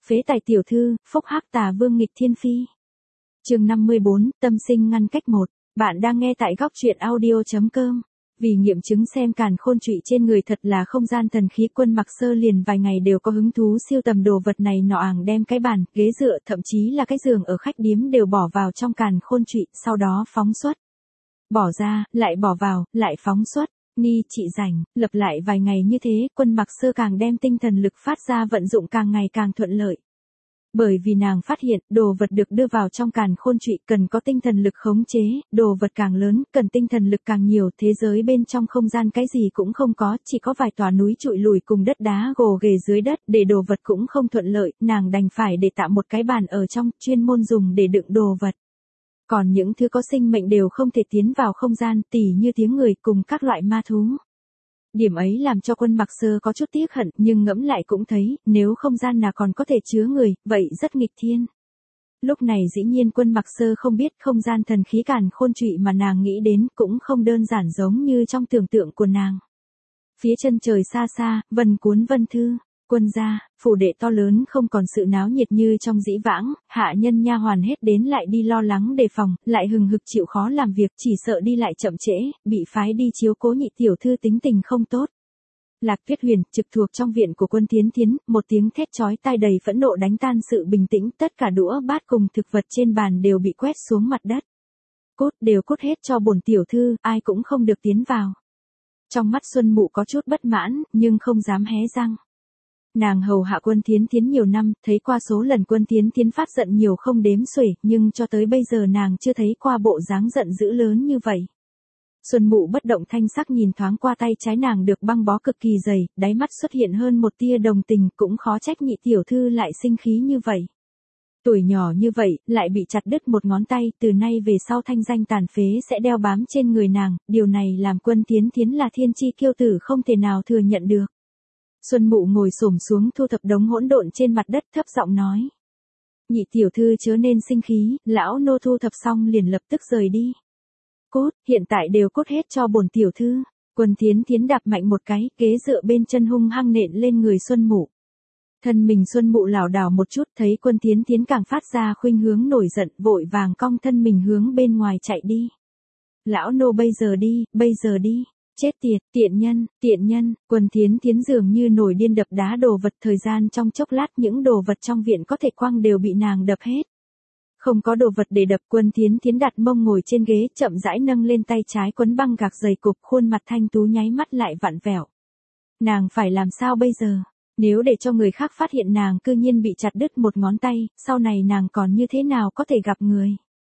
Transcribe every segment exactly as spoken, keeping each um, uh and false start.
Phế tài tiểu thư, phúc hắc tà vương nghịch thiên phi. Chương năm mươi bốn, tâm sinh ngăn cách một. Bạn đang nghe tại góc truyện audio chấm com. Vì nghiệm chứng xem càn khôn trụy trên người thật là không gian thần khí, Quân Mặc Sơ liền vài ngày đều có hứng thú siêu tầm đồ vật này nọ, ảng đem cái bàn, ghế dựa, thậm chí là cái giường ở khách điếm đều bỏ vào trong càn khôn trụy, sau đó phóng xuất. Bỏ ra, lại bỏ vào, lại phóng xuất. Ni chị rảnh, lập lại vài ngày như thế, Quân Mặc Sơ càng đem tinh thần lực phát ra vận dụng càng ngày càng thuận lợi. Bởi vì nàng phát hiện, đồ vật được đưa vào trong càn khôn trụy cần có tinh thần lực khống chế, đồ vật càng lớn, cần tinh thần lực càng nhiều, thế giới bên trong không gian cái gì cũng không có, chỉ có vài tòa núi trụi lùi cùng đất đá gồ ghề dưới đất, để đồ vật cũng không thuận lợi, nàng đành phải để tạo một cái bàn ở trong, chuyên môn dùng để đựng đồ vật. Còn những thứ có sinh mệnh đều không thể tiến vào không gian, tỉ như tiếng người cùng các loại ma thú. Điểm ấy làm cho Quân Mặc Sơ có chút tiếc hận, nhưng ngẫm lại cũng thấy, nếu không gian nào còn có thể chứa người, vậy rất nghịch thiên. Lúc này dĩ nhiên Quân Mặc Sơ không biết không gian thần khí càn khôn trụy mà nàng nghĩ đến cũng không đơn giản giống như trong tưởng tượng của nàng. Phía chân trời xa xa, vân cuốn vân thư. Quân gia, phủ đệ to lớn không còn sự náo nhiệt như trong dĩ vãng, hạ nhân nha hoàn hết đến lại đi lo lắng đề phòng, lại hừng hực chịu khó làm việc, chỉ sợ đi lại chậm trễ, bị phái đi chiếu cố nhị tiểu thư tính tình không tốt. Lạc Tuyết Huyền, trực thuộc trong viện của Quân Thiến Thiến, một tiếng thét chói tai đầy phẫn nộ đánh tan sự bình tĩnh, tất cả đũa bát cùng thực vật trên bàn đều bị quét xuống mặt đất. Cút, đều cút hết cho bổn tiểu thư, ai cũng không được tiến vào. Trong mắt Xuân Mụ có chút bất mãn, nhưng không dám hé răng. Nàng hầu hạ Quân Thiến Thiến nhiều năm, thấy qua số lần Quân Thiến Thiến phát giận nhiều không đếm xuể, nhưng cho tới bây giờ nàng chưa thấy qua bộ dáng giận dữ lớn như vậy. Xuân Mụ bất động thanh sắc nhìn thoáng qua tay trái nàng được băng bó cực kỳ dày, đáy mắt xuất hiện hơn một tia đồng tình, cũng khó trách nhị tiểu thư lại sinh khí như vậy. Tuổi nhỏ như vậy, lại bị chặt đứt một ngón tay, từ nay về sau thanh danh tàn phế sẽ đeo bám trên người nàng, điều này làm Quân Thiến Thiến là thiên chi kiêu tử không thể nào thừa nhận được. Xuân Mụ ngồi xổm xuống thu thập đống hỗn độn trên mặt đất, thấp giọng nói: "Nhị tiểu thư chớ nên sinh khí, lão nô thu thập xong liền lập tức rời đi." "Cốt, hiện tại đều cốt hết cho bổn tiểu thư." Quân Thiến Thiến đạp mạnh một cái, ghế dựa bên chân hung hăng nện lên người Xuân Mụ. Thân mình Xuân Mụ lảo đảo một chút, thấy Quân Thiến Thiến càng phát ra khuynh hướng nổi giận, vội vàng cong thân mình hướng bên ngoài chạy đi. "Lão nô bây giờ đi, bây giờ đi." "Chết tiệt, tiện nhân, tiện nhân." Quân Thiến Thiến dường như nổi điên đập đá đồ vật, thời gian trong chốc lát những đồ vật trong viện có thể quăng đều bị nàng đập hết. Không có đồ vật để đập, Quân Thiến Thiến đặt mông ngồi trên ghế, chậm rãi nâng lên tay trái quấn băng gạc dày cục, khuôn mặt thanh tú nháy mắt lại vặn vẹo. Nàng phải làm sao bây giờ? Nếu để cho người khác phát hiện nàng cư nhiên bị chặt đứt một ngón tay, sau này nàng còn như thế nào có thể gặp người?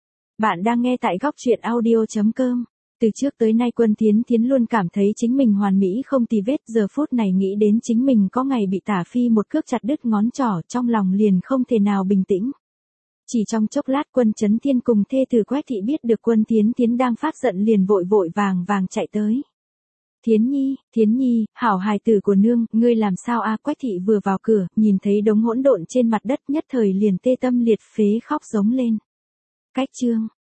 Bạn đang nghe tại góc truyện audio chấm com. Từ trước tới nay Quân Thiến Thiến luôn cảm thấy chính mình hoàn mỹ không tì vết, giờ phút này nghĩ đến chính mình có ngày bị Tả Phi một cước chặt đứt ngón trỏ, trong lòng liền không thể nào bình tĩnh. Chỉ trong chốc lát Quân Chấn Thiên cùng thê tử Quách thị biết được Quân Thiến Thiến đang phát giận liền vội vội vàng vàng chạy tới. "Thiến Nhi, Thiến Nhi, hảo hài tử của nương, ngươi làm sao a?" Quách thị vừa vào cửa, nhìn thấy đống hỗn độn trên mặt đất, nhất thời liền tê tâm liệt phế khóc giống lên. Cách chương